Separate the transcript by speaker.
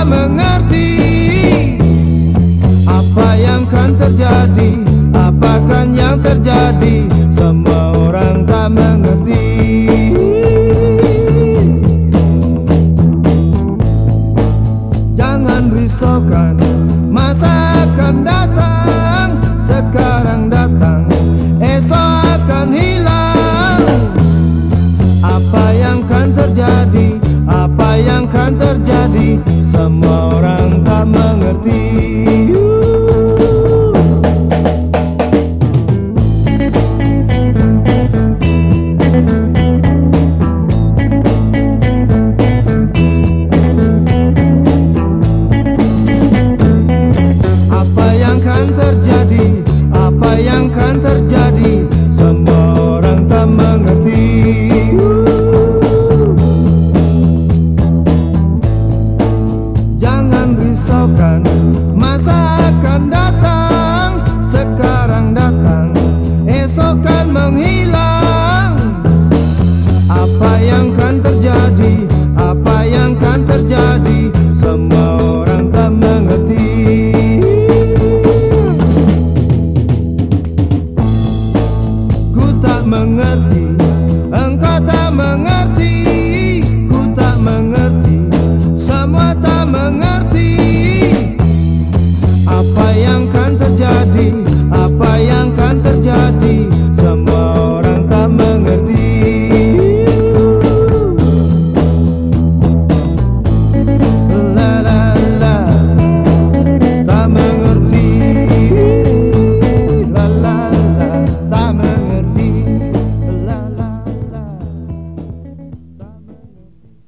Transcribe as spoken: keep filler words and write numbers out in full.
Speaker 1: mengerti apa yang kan terjadi, apakah yang terjadi. Semua orang tak mengerti. Jangan risaukan, masa akan datang. Sekarang datang, esok akan hilang. Apa yang kan terjadi, apa yang kan terjadi. Semua orang tak mengerti. Apa yang kan terjadi, apa yang kan terjadi. Semua orang tak mengerti. Jangan risaukan, masa akan datang. Sekarang datang, esok kan menghilang. Apa yang kan terjadi, apa yang kan terjadi.